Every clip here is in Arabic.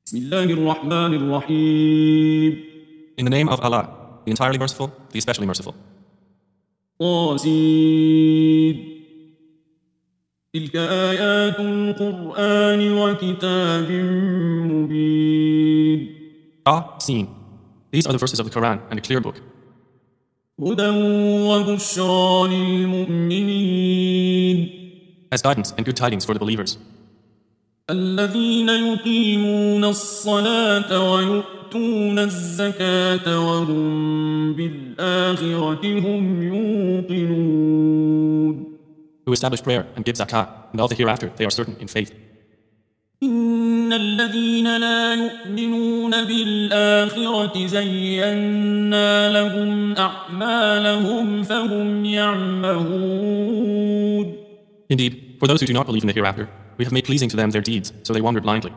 بسم الله الرحمن الرحيم. In the name of Allah, the entirely merciful, the especially merciful. طاسين تلك آيات القرآن وكتاب مبين. Seen. These are the verses of the Quran and a clear book. هدى وبشرى للمؤمنين As guidance and good tidings for the believers. الذين يقيمون الصلاة ويؤتون الزكاة وهم بالآخرة هم يوقنون. Who establish prayer and give zakah, and all the hereafter they are certain in faith. إن الذين لا يؤمنون بالآخرة زينا لهم أعمالهم فهم يعمهون. Indeed, for those who do not believe in the hereafter, we have made pleasing to them their deeds, so they wander blindly.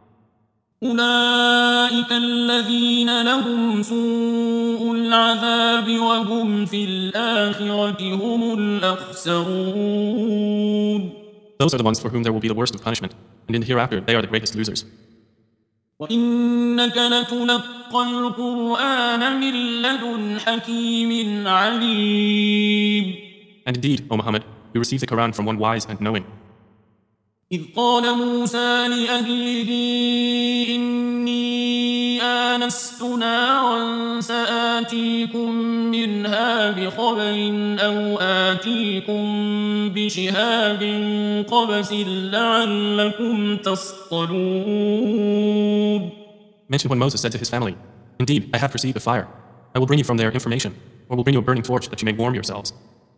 أولئك الذين لهم سوء العذاب وهم في الآخرة هم الأخسرون. Those are the ones for whom there will be the worst of punishment, and in the hereafter they are the greatest losers. وإنك لتلقى القرآن من لدن حكيم عليم. And indeed, O Muhammad, you receive the Quran from one wise and knowing. إذ قال موسى لأهله إني آنست نارا سآتيكم منها بخبر أو آتيكم بشهاب قبس لعلكم تصطلون. Mention when Moses said to his family, Indeed, I have perceived a fire. I will bring you from there information, or will bring you a burning torch that you may warm yourselves.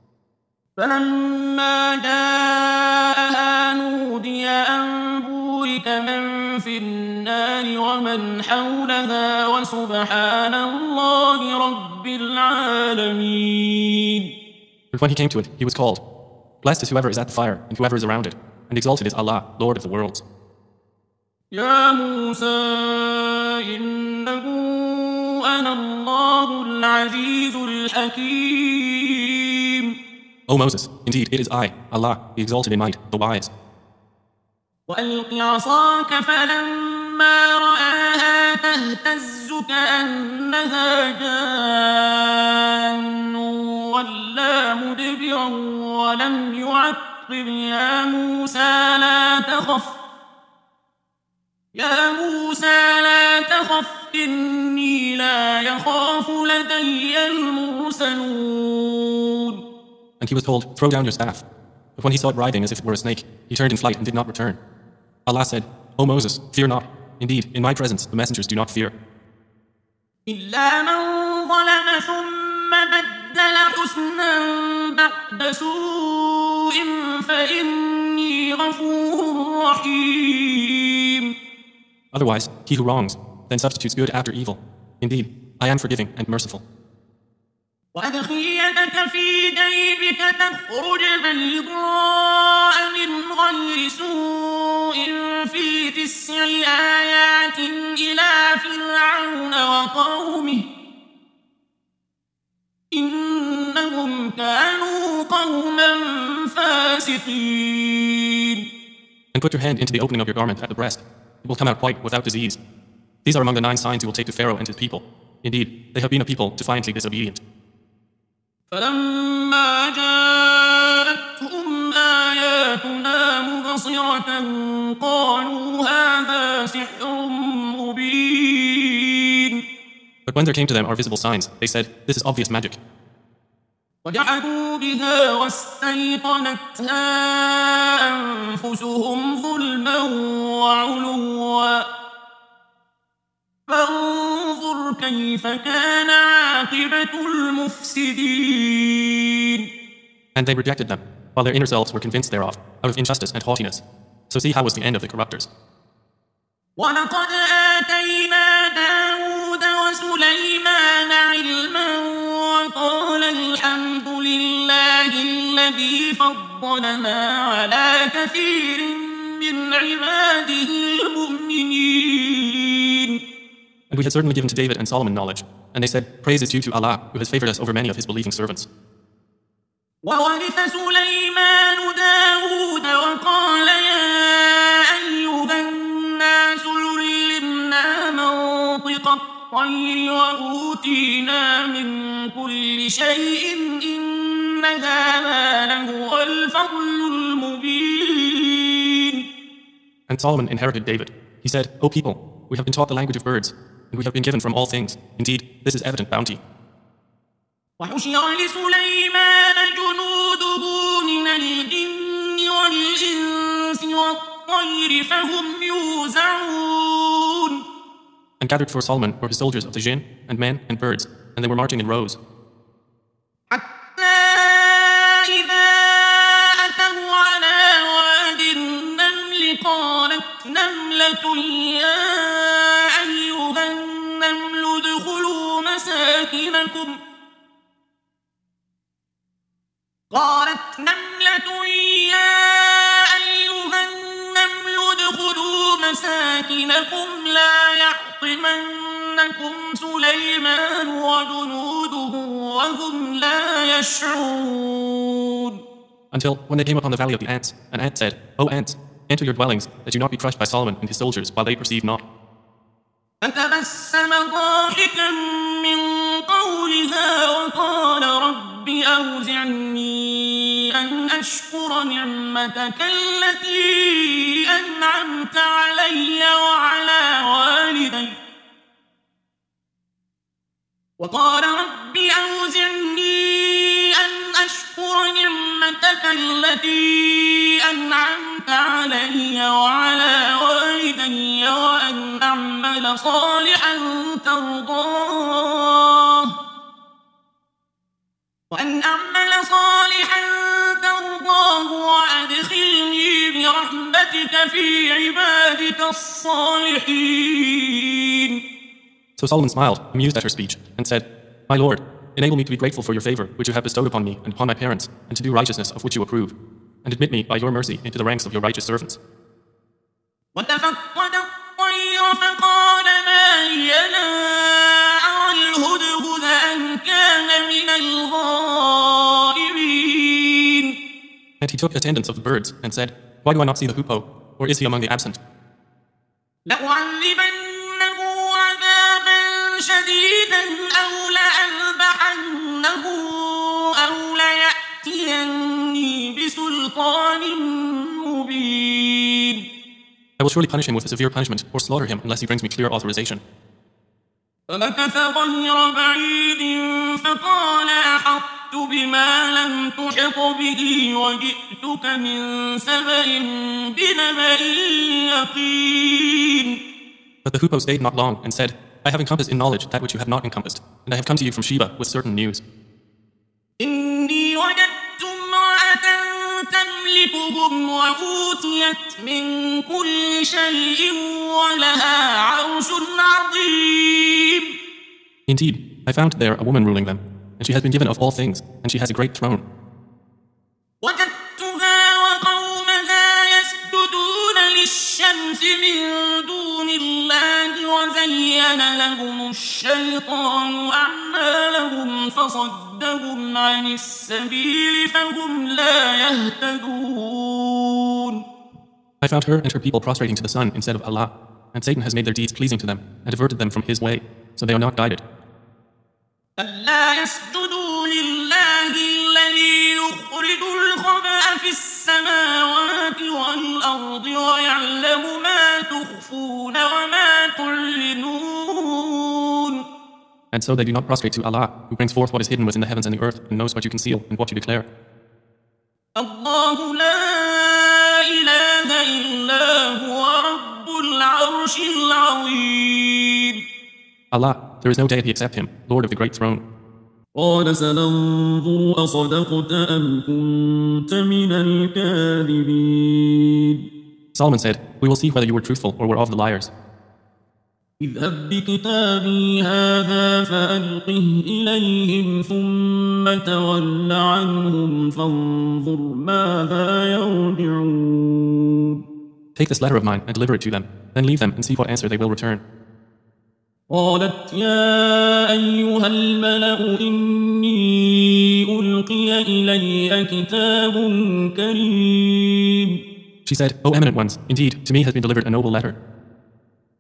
فلما جاءها نودي أن بورك من في النار ومن حولها وسبحان الله رب العالمين. But when he came to it, he was called. Blessed is whoever is at the fire and whoever is around it, and exalted is Allah, Lord of the worlds. يا موسى إنه أنا الله العزيز الحكيم. O Moses, indeed it is I, Allah, the exalted in might, the wise. وألق عصاك فلما رآها تهتز كأنها جان ولا مدبرا ولم يعقب يا موسى لا تخف إني لا يخاف لدي المرسلون. And he was told, Throw down your staff. But when he saw it writhing as if it were a snake, he turned in flight and did not return. Allah said, O Moses, fear not. Indeed, in my presence the messengers do not fear. إلا من ظلم ثم بدل حسنا بعد سوء فإني غفور رحيم. Otherwise, he who wrongs, then substitutes good after evil. Indeed, I am forgiving and merciful. وأدخل يدك في جيبك تخرج بيضاء من غير سوء في 9 آيات إلى فرعون وقومه إنهم كانوا قوما فاسقين. And put your hand into the opening of your garment at the breast. It will come out white without disease. These are among the 9 signs you will take to Pharaoh and his people. Indeed, they have been a people defiantly disobedient. فلما جاءتهم آياتنا مبصرة قالوا هذا سحر مبين. But when there came to them our visible signs, they said, This is obvious magic. وجحدوا بها واستيقنتها أنفسهم ظلما وعلوا فانظر كيف كان عاقبة المفسدين. And they rejected them, while their inner selves were convinced thereof, out of injustice and haughtiness. So see how was the end of the corruptors. ولقد آتينا داود وسليمان علما وقال الحمد لله الذي فضلنا على كثير من عباده المؤمنين. And we had certainly given to David and Solomon knowledge, and they said, Praise is due to Allah, who has favored us over many of his believing servants. وورث سليمان داود وقال يا أيها الناس كالطير وأوتينا من كل شيء إن هذا لهو الفضل المبين. And Solomon inherited David. He said, O people, we have been taught the language of birds, and we have been given from all things. Indeed, this is evident bounty. وحشر لسليمان جنوده من الجن والإنس والطير فهم يوزعون. And gathered for Solomon were his soldiers of the jinn, and men, and birds, and they were marching in rows. حتى إذا أتوا على واد النمل قالت نملة يا أيها النمل ادخلوا مساكنكم لا يحطمنكم سليمان وجنوده وهم لا يشعرون. Until when they came upon the valley of the ants, an ant said, O ants, enter your dwellings, that you not be crushed by Solomon and his soldiers while they perceive not. فتبسم ضاحكا من قولها وقال رب أوزعني أن أشكر نعمتك التي أنعمت علي وعلى والدي وأن أعمل صالحا ترضاه وأدخلني برحمتك في عبادك الصالحين. So Solomon smiled, amused at her speech, and said, My Lord, enable me to be grateful for your favor, which you have bestowed upon me and upon my parents, and to do righteousness of which you approve, and admit me by your mercy into the ranks of your righteous servants. وتفقد الطير فقال ما لي لا أرى الهدهد أم كان من الغائبين. And he took attendance of the birds, and said, Why do I not see the hoopoe, or is he among the absent? لأعذبنه عذابا شديدا أو لأذبحنه أو ليأتيني بسلطان مبين. I will surely punish him with a severe punishment, or slaughter him unless he brings me clear authorization. فمكث غير بعيد فقال أحطت بما لم تحط به وجئتك من سبأ بنبأ يقين. But the hoopoe stayed not long, and said, I have encompassed in knowledge that which you have not encompassed, and I have come to you from Sheba with certain news. إني وجدت امرأة تملكهم وأوتيت من كل شيء ولها عرش عظيم. Indeed, I found there a woman ruling them, and she has been given of all things, and she has a great throne. وجدتها وقومها يسجدون للشمس من دون الله وزين لهم الشيطان أعمالهم فصدهم عن السبيل فهم لا يهتدون. I found her and her people prostrating to the sun instead of Allah, and Satan has made their deeds pleasing to them, and diverted them from his way, so they are not guided. ألا يسجدوا لله الذي يخرج الخبأ في السماوات والأرض ويعلم ما تخفون وما تعلنون. And so they do not prostrate to Allah, who brings forth what is hidden within the heavens and the earth, and knows what you conceal and what you declare. الله لا إله إلا هو رب العرش العظيم. Allah, there is no deity except him, Lord of the great throne. قال سننظر أصدقت أم كنت من الكاذبين. Solomon said, We will see whether you were truthful or were of the liars. اذهب بكتابي هذا فألقه إليهم ثم تول عنهم فانظر ماذا يرجعون. Take this letter of mine and deliver it to them, then leave them and see what answer they will return. قالت يا أيها الملأ إني ألقي إلي كتاب كريم. She said, O eminent ones, indeed, to me has been delivered a noble letter.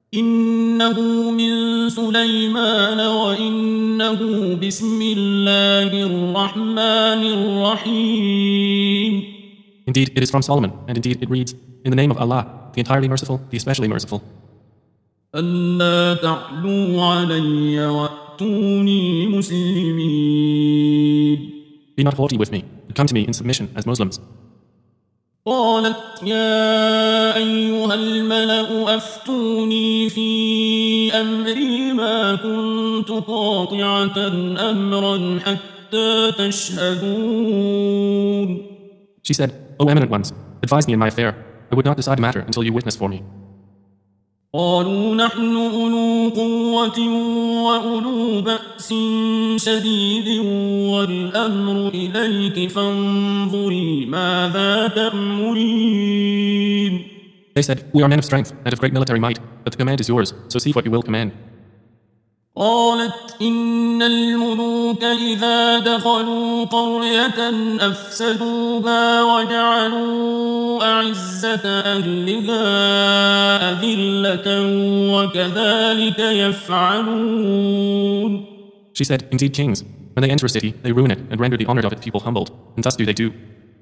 إنه من سليمان وإنه بسم الله الرحمن الرحيم. Indeed, it is from Solomon, and indeed it reads, In the name of Allah, the entirely merciful, the especially merciful. ألا تعلوا علي وأتوني مسلمين. Be not haughty with me, but come to me in submission as Muslims. قالت يا أيها الملأ أفتوني في أمري ما كنت قاطعة أمرا حتى تشهدون. She said, O eminent ones, advise me in my affair. I would not decide a matter until you witness for me. قالوا نحن أولو قوة وأولو بأس شديد والأمر إليك فانظري ماذا تأمرين. They said, We are men of strength and of great military might, but the command is yours, so see what you will command. قالت إن الملوك إذا دخلوا قرية أفسدوها وجعلوا أعزة أهلها أذلة وكذلك يفعلون. She said, Indeed, kings, when they enter a city, they ruin it and render the honored of its people humbled, and thus do they do.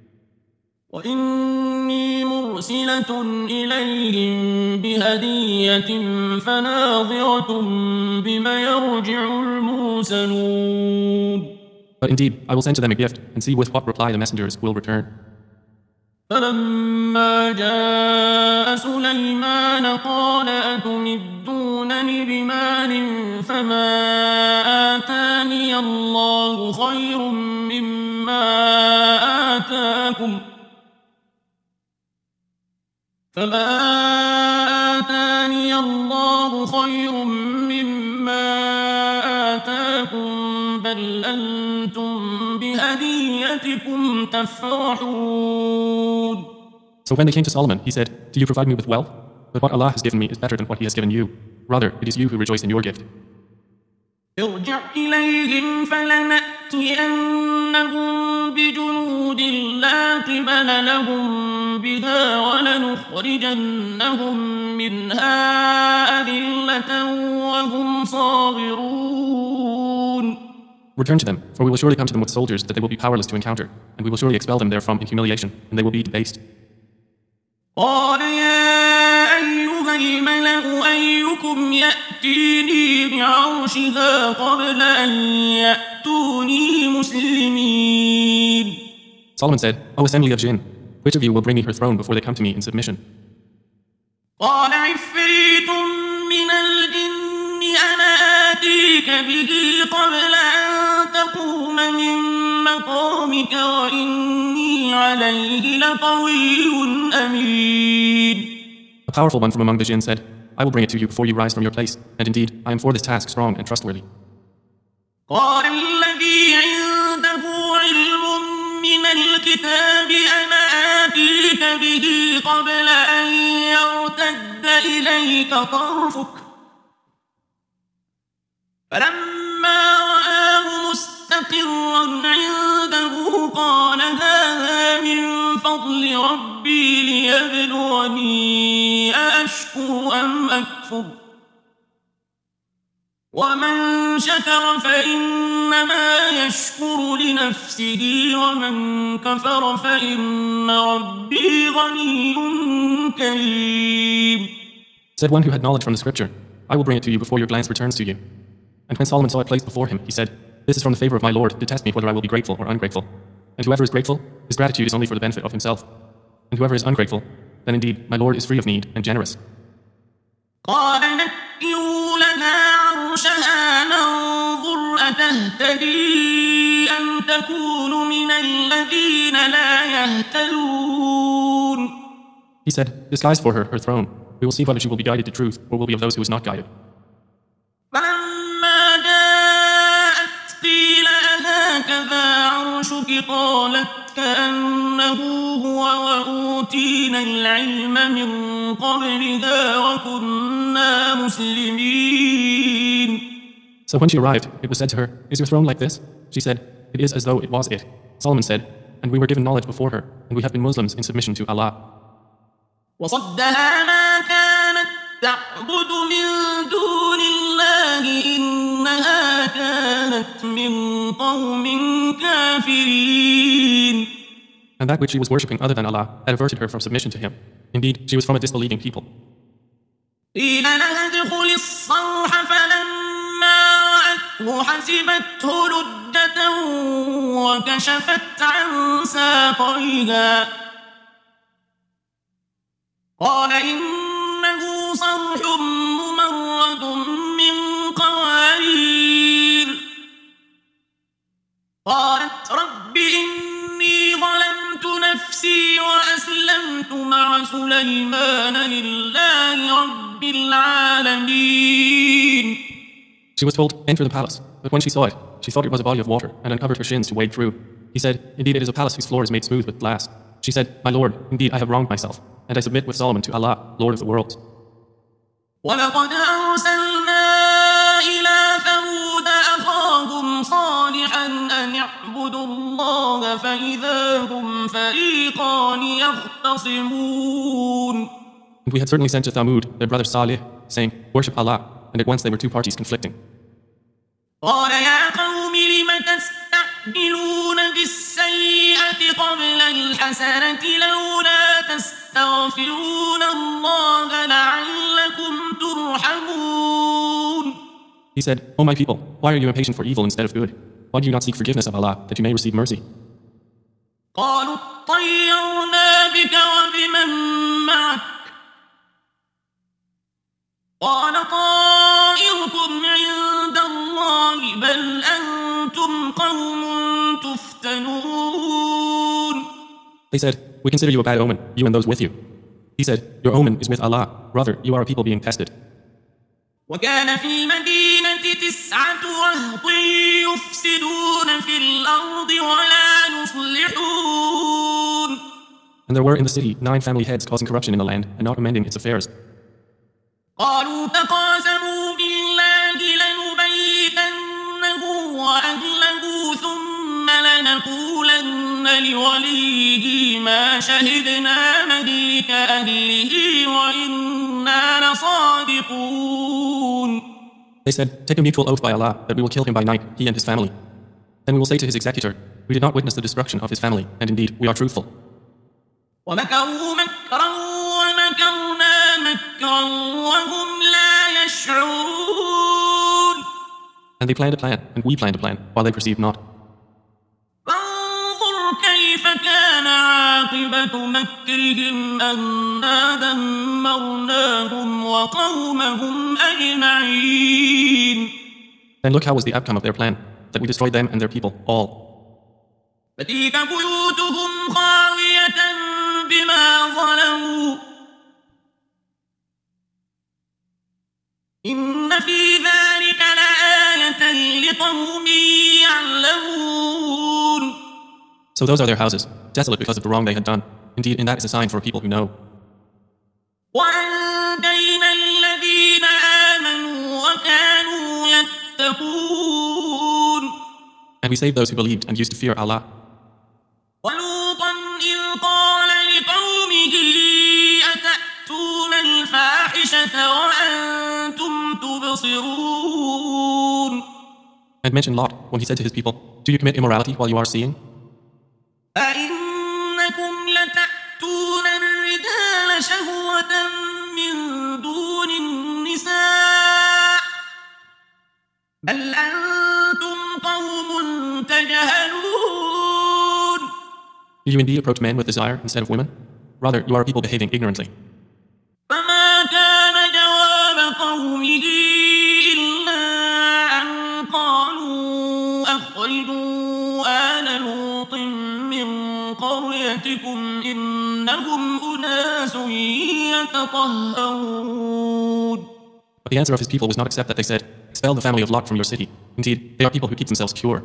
وإني مرسلة إليهم بهدية فناظرة بما يرجع المرسلون. But indeed, I will send to them a gift, and see with what reply the messengers will return. فلما جاء سليمان قال أتمدونني بمال فما آتاني الله خير مما آتاكم بل أنتم بهديتكم تفرحون. So when they came to Solomon, he said, Do you provide me with wealth? But what Allah has given me is better than what He has given you. Rather, it is you who rejoice in your gift. ارجع إليهم فلنأتينهم بجنود لا قبل لهم بها ولنخرجنهم منها أذلة وهم صاغرون. Return to them, for we will surely come to them with soldiers that they will be powerless to encounter, and we will surely expel them therefrom in humiliation, and they will be debased. قال يا أيها الملأ أيكم يأتيني بعرشها قبل أن يأتوني مسلمين. Solomon said, O assembly of jinn, which of you will bring me her throne before they come to me in submission? قال عفريت من الجن أنا آتيك به قبل أن تقوم من مقامك وإني عليه لقوي أمين. A powerful one from among the jinn said, I will bring it to you before you rise from your place, and indeed, I am for this task strong and trustworthy. قال الذي عنده علم من الكتاب أنا آتيك به قبل أن يرتد إليك طرفك فلما رآه مستقرا عنده قال هذا من فضل ربي ليبلوني أأشكر أم أكفر ومن شكر فإنما يشكر لنفسه ومن كفر فإن ربي غني كريم. Said one who had knowledge from the scripture, I will bring it to you before your glance returns to you. And when Solomon saw it placed before him, he said, This is from the favor of my Lord to test me whether I will be grateful or ungrateful. And whoever is grateful, his gratitude is only for the benefit of himself. And whoever is ungrateful, then indeed my Lord is free of need and generous. قال نكروا لها عرشها ننظر أتهتدي أم تكون من الذين لا يهتدون. He said, Disguise for her throne. We will see whether she will be guided to truth or will be of those who is not guided. فلما جاءت قيل أهكذا عرشك قالت كأنه هو وأوتينا العلم من قبلها وكنا مسلمين. So when she arrived, it was said to her, Is your throne like this? She said, It is as though it was it. Solomon said, And we were given knowledge before her, and we have been Muslims in submission to Allah. وصدها ما كانت تعبد من دون الله إنها كانت من قوم كافرين. And that which she was worshipping other than Allah had averted her from submission to Him. Indeed, she was from a disbelieving people. قيل لها ادخل الصرح فلما رأته حسبته لجة وكشفت عن ساقيها قال إنه صرح ممرد من قوارير قالت رب إني ظلمت نفسي وأسلمت مع سليمان لله رب العالمين. She was told, enter the palace, but when she saw it, she thought it was a body of water and uncovered her shins to wade through. He said, indeed it is a palace whose floor is made smooth with glass. She said, my lord, indeed I have wronged myself, and I submit with Solomon to Allah, Lord of the worlds. وَلَقَدْ أَرْسَلْنَا إِلَى ثَمُودَ أَخَاهُمْ صَالِحًا أَنِ اعْبُدُوا اللَّهَ فَإِذَا هُمْ فَرِيقَانِ يَخْتَصِمُونَ. And we had certainly sent to Thamud their brother Salih, saying, worship Allah, and at once they were two parties conflicting. قال يا قوم لم تستعجلون بالسيئة قبل الحسنة لولا تستغفرون الله لعلكم ترحمون. He said, O my people, why are you impatient for evil instead of good? Why do you not seek forgiveness of Allah, that you may receive mercy? قالوا اطيرنا بك وبمن معك قال طائركم عند الله بل أنتم قوم تفتنون. They said, we consider you a bad omen, you and those with you. He said, your omen is with Allah, rather you are a people being tested. وكان في المدينة 9 رهط يفسدون في الأرض ولا يصلحون. And there were in the city 9 family heads causing corruption in the land and not amending its affairs. قالوا تقاسموا بالله لنبيتنه وأهله ثم لنقولن لوليه ما شهدنا مهلك أهله وإنا لصادقون. They said, take a mutual oath by Allah that we will kill him by night, he and his family. Then we will say to his executor, we did not witness the destruction of his family, and indeed we are truthful. ومكروا مكرا ومكرنا مكرا وهم لا يشعرون. And they planned a plan, and we planned a plan, while they perceived not. فانظر كيف كان عاقبة مكرهم أنا دمرناهم وقومهم أجمعين. Then look how was the outcome of their plan, that we destroyed them and their people, all. فتلك بيوتهم خاوية بما ظلموا إن في ذلك لآية لقوم يعلمون. So those are their houses, desolate because of the wrong they had done. Indeed, in that is a sign for people who know. وأنجينا الذين آمنوا وكانوا يتقون. And we saved those who believed and used to fear Allah. ولوطا إذ قال لقومه أتأتون الفاحشة وأنتم تبصرون. And mention Lot when he said to his people, do you commit immorality while you are seeing? أئنكم لتأتون الرجال شهوة من دون النساء بل أنتم قوم تجهلون. Do you indeed approach men with desire instead of women? Rather, you are a people behaving ignorantly. فما كان جواب قومه إلا أن قالوا أخرجوا آل لوط من قريتكم إنهم أناس يتطهرون. But the answer of his people was not except that they said, expel the family of Lot from your city. Indeed, they are people who keep themselves pure.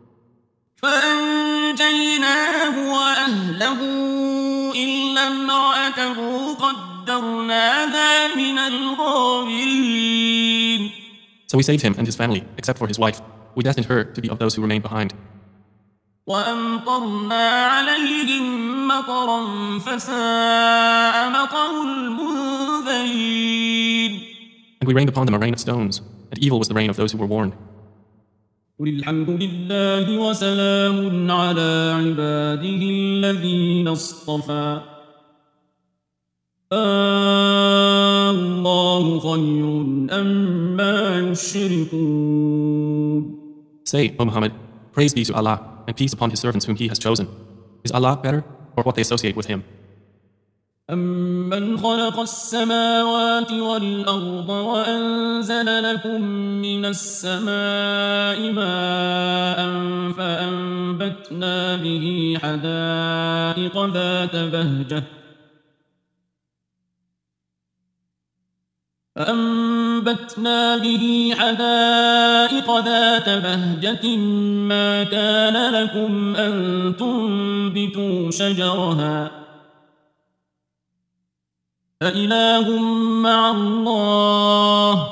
فأنجيناه وأهله إلا امرأته قدرناها من الغابرين. So we saved him and his family, except for his wife. We destined her to be of those who remained behind. وأمطرنا عليهم مطرا فساء مطر المنذرين. And we rained upon them a rain of stones, and evil was the rain of those who were warned. قل الحمد لله وسلام على عباده الذين اصطفى الله خير أما يشركون. Say, O Muhammad, praise be to Allah, and peace upon His servants whom He has chosen. Is Allah better, or what they associate with Him? أَمَّنْ خَلَقَ السَّمَاوَاتِ وَالْأَرْضَ وَأَنزَلَ لَكُم مِّنَ السَّمَاءِ مَاءً فَأَنبَتْنَا بِهِ حَدَائِقَ ذَاتَ بَهْجَةٍ مَّا كَانَ لَكُمْ أَن تُنبِتُوا شَجَرَهَا أَإِلَٰهٌ مَّعَ اللَّهِ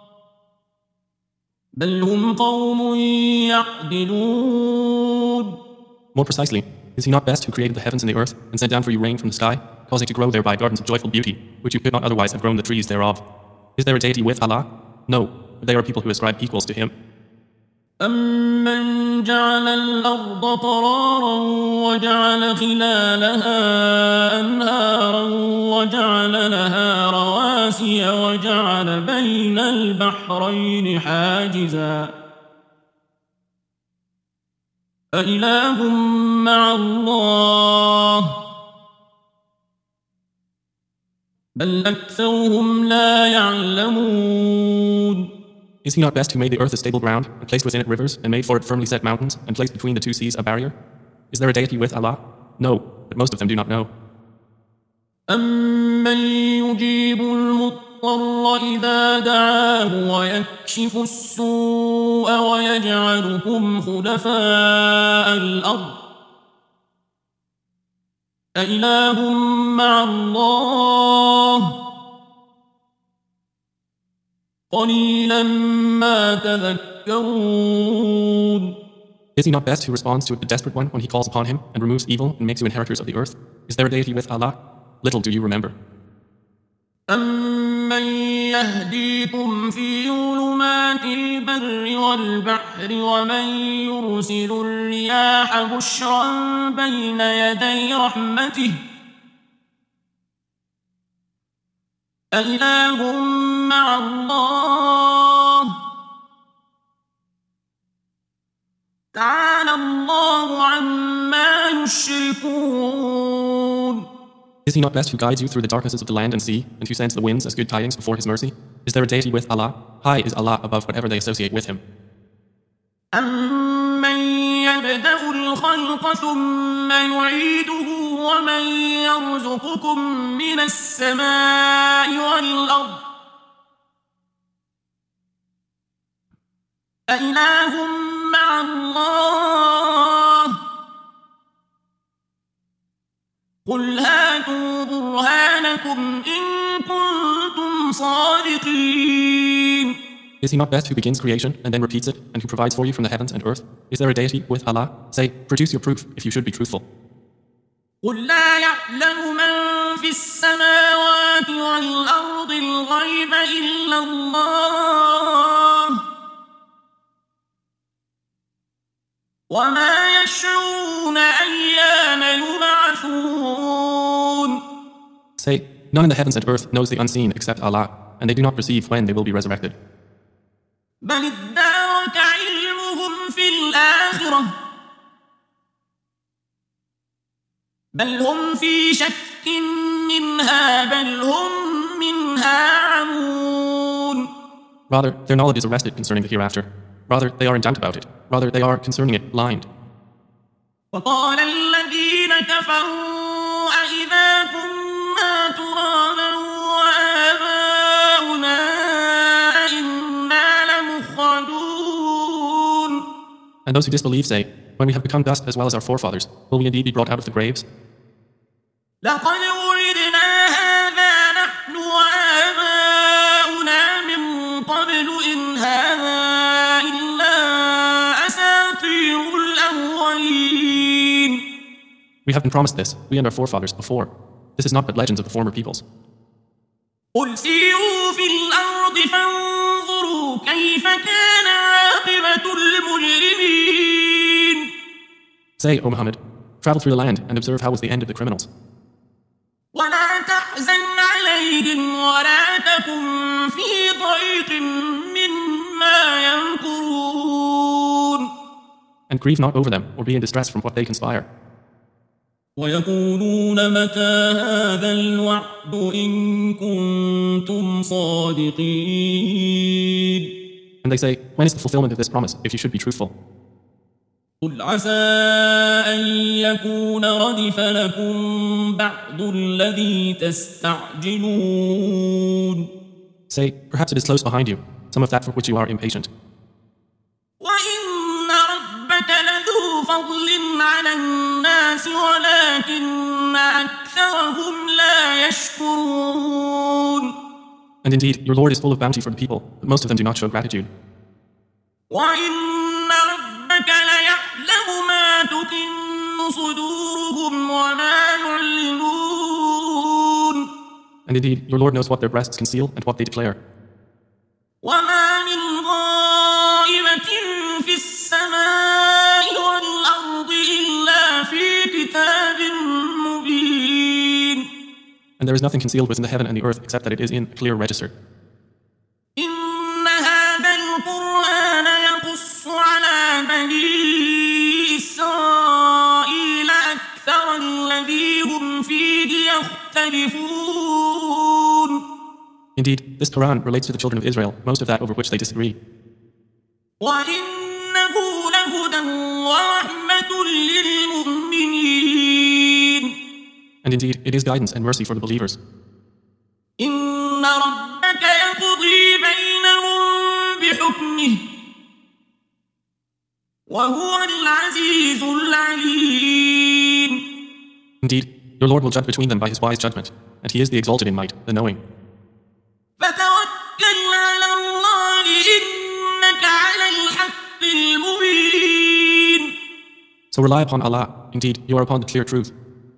بَلْ هُمْ قَوْمٌ يَعْدِلُونَ. More precisely, is He not best who created the heavens and the earth, and sent down for you rain from the sky, causing to grow thereby gardens of joyful beauty, which you could not otherwise have grown the trees thereof? Is there a deity with Allah? No, but they are people who ascribe equals to Him. أَمَّنْ جَعَلَ الْأَرْضَ قَرَارًا وَجَعَلَ خِلَالَهَا أَنْهَارًا وَجَعَلَ لَهَا رَوَاسِيَ وَجَعَلَ بَيْنَ الْبَحْرَيْنِ حَاجِزًا أَإِلَٰهٌ مَّعَ اللَّهِ بَلْ أَكْثَرُهُمْ لَا يَعْلَمُونَ. Is He not best who made the earth a stable ground, and placed within it rivers, and made for it firmly set mountains, and placed between the two seas a barrier? Is there a deity with Allah? No, but most of them do not know. أَمَّن يُجِيبُ الْمُضْطَرَّ إِذَا دَعَاهُ وَيَكْشِفُ السُّوءَ وَيَجْعَلُكُمْ خُلَفَاءَ الْأَرْضِ أَإِلَٰهٌ مَّعَ اللَّهِ قَلِيلًا مَّا تَذَكَّرُونَ. Is He not best who responds to the desperate one when he calls upon Him, and removes evil, and makes you inheritors of the earth? Is there a deity with Allah? Little do you remember. أَمَّن يَهْدِيكُمْ فِي ظُلُمَاتِ الْبَرِّ وَالْبَحْرِ وَمَن يُرْسِلُ الرِّيَاحَ بُشْرًا بَيْنَ يَدَيْ رَحْمَتِهِ أَإِلَٰهٌ مَّعَ اللَّهِ تَعَالَى اللَّهُ عَمَّا يُشْرِكُونَ. Is He not best who guides you through the darknesses of the land and sea, and who sends the winds as good tidings before His mercy? Is there a deity with Allah? High is Allah above whatever they associate with Him. أَمَّن يَبْدَأُ الْخَلْقَ ثُمَّ يُعِيدُهُ وَمَن يَرْزُقُكُم مِّنَ السَّمَاءِ وَالْأَرْضِ أَإِلَٰهٌ مَّعَ اللَّهِ قُلْ هَاتُوا بُرْهَانَكُمْ إِن كُنتُمْ صَادِقِينَ. Is He not best who begins creation and then repeats it, and who provides for you from the heavens and earth? Is there a deity with Allah? Say, produce your proof if you should be truthful. قُل لَّا يَعْلَمُ مَن فِي السَّمَاوَاتِ وَالْأَرْضِ الْغَيْبَ إِلَّا اللَّهُ وَمَا يَشْعُرُونَ أَيَّانَ يُبْعَثُونَ. Say, none in the heavens and earth knows the unseen except Allah, and they do not perceive when they will be resurrected. بَلِ ادَّارَكَ عِلْمُهُمْ فِي الْآخِرَةِ بَلْ هُمْ فِي شَكٍّ مِّنْهَا بَلْ هُمْ مِنْهَا عَمُونَ. Rather, their knowledge is arrested concerning the hereafter. Rather, they are in doubt about it. Rather, they are concerning it blind. وَقَالَ الَّذِينَ كَفَرُوا أَإِذَا كُنَّا تُرَابًا وَآبَاؤُنَا أَإِنَّا لَمُخْرَجُونَ. And those who disbelieve say, when we have become dust as well as our forefathers, will we indeed be brought out of the graves? لَقَدْ وُعِدْنَا هَٰذَا نَحْنُ وَآبَاؤُنَا مِن قَبْلُ إِنْ هَٰذَا إِلَّا أَسَاطِيرُ الْأَوَّلِينَ. We have been promised this, we and our forefathers before. This is not but legends of the former peoples. قل سيروا في الأرض فانظروا كيف كان عاقبة المجرمين. Say, O Muhammad, travel through the land and observe how was the end of the criminals. ولا تحزن عليهم ولا تكن في ضيق مما يمكرون. And grieve not over them, or be in distress from what they conspire. ويقولون متى هذا الوعد إن كنتم صادقين. And they say, when is the fulfillment of this promise, if you should be truthful? قل عسى أن يكون ردف لكم بعض الذي تستعجلون. Say, perhaps it is close behind you, some of that for which you are impatient. وإن ربك لذو فضل على الناس ولكن أكثرهم لا يشكرون. And indeed, your Lord is full of bounty for the people, but most of them do not show gratitude. وإن ربك ليعلم ما تكن صدورهم وما يعلنون. And indeed, your Lord knows what their breasts conceal and what they declare. وما من غائبة في السماء والأرض إلا في كتاب مبين. And there is nothing concealed within the heaven and the earth except that it is in a clear register. إن هذا القرآن يقص على بني إسرائيل أكثر الذي هم فيه يختلفون. Indeed, this Quran relates to the children of Israel, most of that over which they disagree. وإنه لهدى ورحمة للمؤمنين. And indeed, it is guidance and mercy for the believers. إن ربك يقضي بينهم بحكمه وهو العزيز العليم. Indeed, your Lord will judge between them by his wise judgment, and he is the exalted in might, the knowing. فتوكل على الله إنك على الحق المبين. So rely upon Allah. Indeed, you are upon the clear truth.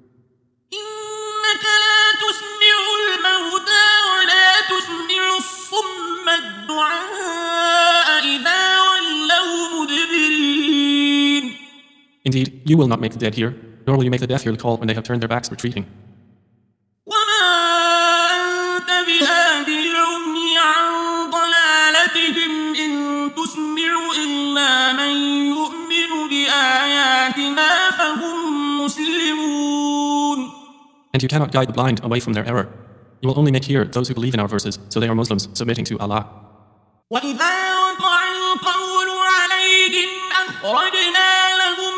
إنك لا تسمع الموتى ولا تسمع الصم الدعاء إذا ولوا مدبرين. Indeed, you will not make the dead hear, nor will you make the deaf hear the call when they have turned their backs retreating. وما أنت بهادي العمي عن ضلالتهم إن تسمع إلا من يؤمن بآياتنا فهم مسلمون. And you cannot guide the blind away from their error. You will only make hear those who believe in our verses, so they are Muslims submitting to Allah. وإذا وقع القول عليهم أخرجنا لهم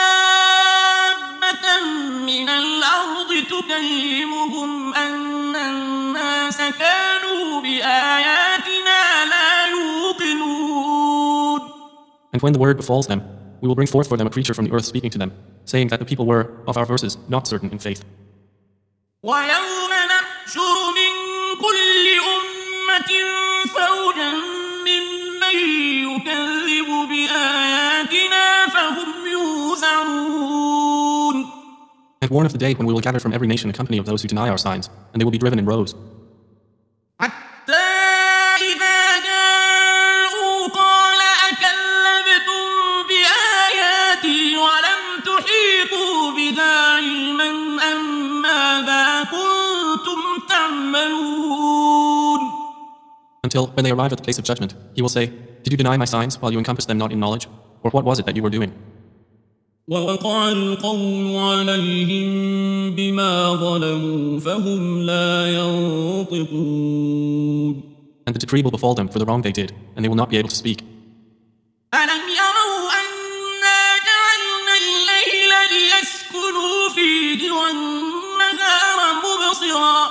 دابة من الأرض تكلمهم أن الناس كانوا بآياتنا لا يوقنون. And when the word befalls them, we will bring forth for them a creature from the earth speaking to them, saying that the people were, of our verses, not certain in faith. ويوم نحشر من كل أمة فوجا ممن يكذب بآياتنا فهم يوزعون. And warn of the day when we will gather from every nation a company of those who deny our signs, and they will be driven in rows. حتى إذا جاءوا قال أكذبتم بآياتي ولم تحيطوا بها علما أم ماذا كنتم تعملون. Until, when they arrive at the place of judgment, he will say, did you deny my signs while you encompassed them not in knowledge? Or what was it that you were doing? ووقع القول عليهم بما ظلموا فهم لا ينطقون. And the decree will befall them for the wrong they did, and they will not be able to speak. ألم يروا أنا جعلنا الليل ليسكنوا فيه والنهار مبصرا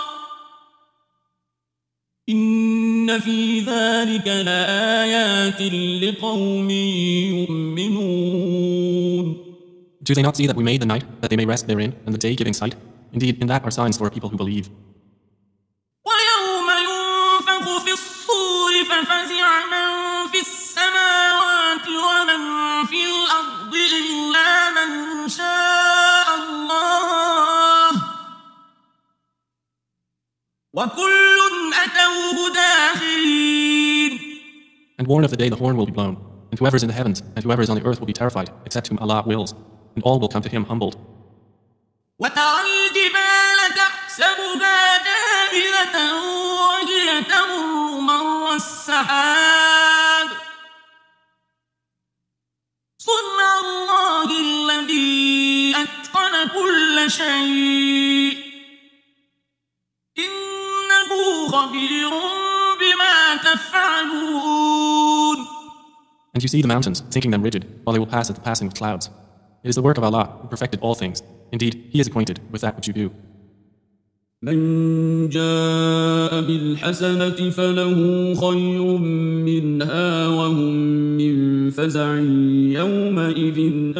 إن في ذلك لآيات لقوم يؤمنون. Do they not see that we made the night, that they may rest therein, and the day giving sight? Indeed, in that are signs for a people who believe. ويوم ينفخ في الصور ففزع من في السماوات ومن في الأرض إلا من شاء الله وكل أتوه داخرين. And warn of the day the horn will be blown, and whoever is in the heavens and whoever is on the earth will be terrified, except whom Allah wills, and all will come to him humbled. وترى الجبال تحسبها جامدة وهي تمر مر السحاب صنع الله الذي أتقن كل شيء إنه خبير بما تفعلون. And you see the mountains, thinking them rigid, while they will pass at the passing of clouds. It is the work of Allah who perfected all things. Indeed, He is acquainted with that which you do. من جاء بالحسنة فله خير منها وهم من فزع يومئذ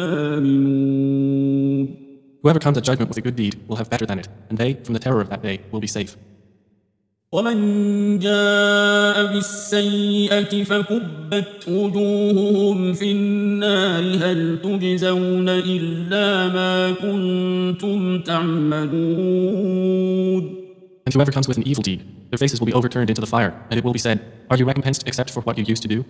آمنون. Whoever comes at judgment with a good deed will have better than it, and they, from the terror of that day, will be safe. ومن جاء بالسيئة فكبت وجوههم في النار هل تجزون إلا ما كنتم تعملون. And whoever comes with an evil deed, their faces will be overturned into the fire, and it will be said, Are you recompensed except for what you used to do?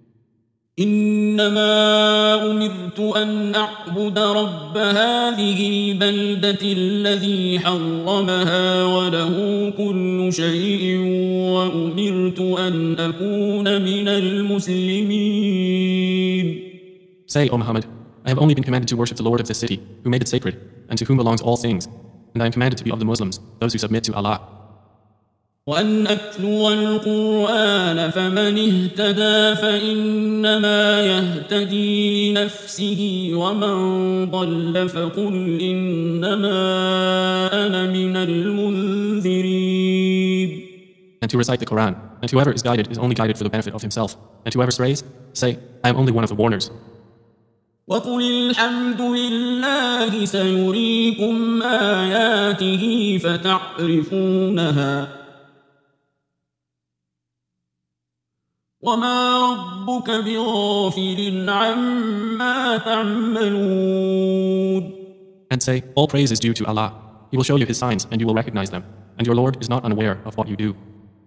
إنما أمرت أن أعبد رب هذه البلدة الذي حرمها وله كل شيء وأمرت أن أكون من المسلمين. Say, O Muhammad, I have only been commanded to worship the Lord of this city, who made it sacred, and to whom belongs all things, and I am commanded to be of the Muslims, those who submit to Allah. وأن أتلو القرآن فمن اهتدى فإنما يهتدي لنفسه ومن ضل فقل إنما أنا من المنذرين. And to recite the Quran, and whoever is guided is only guided for the benefit of himself, and whoever strays, say, I am only one of the warners. وقل الحمد لله سيريكم آياته فتعرفونها وما ربك بغافل عما تعملون. And say, all praise is due to Allah. He will show you His signs and you will recognize them, and your Lord is not unaware of what you do.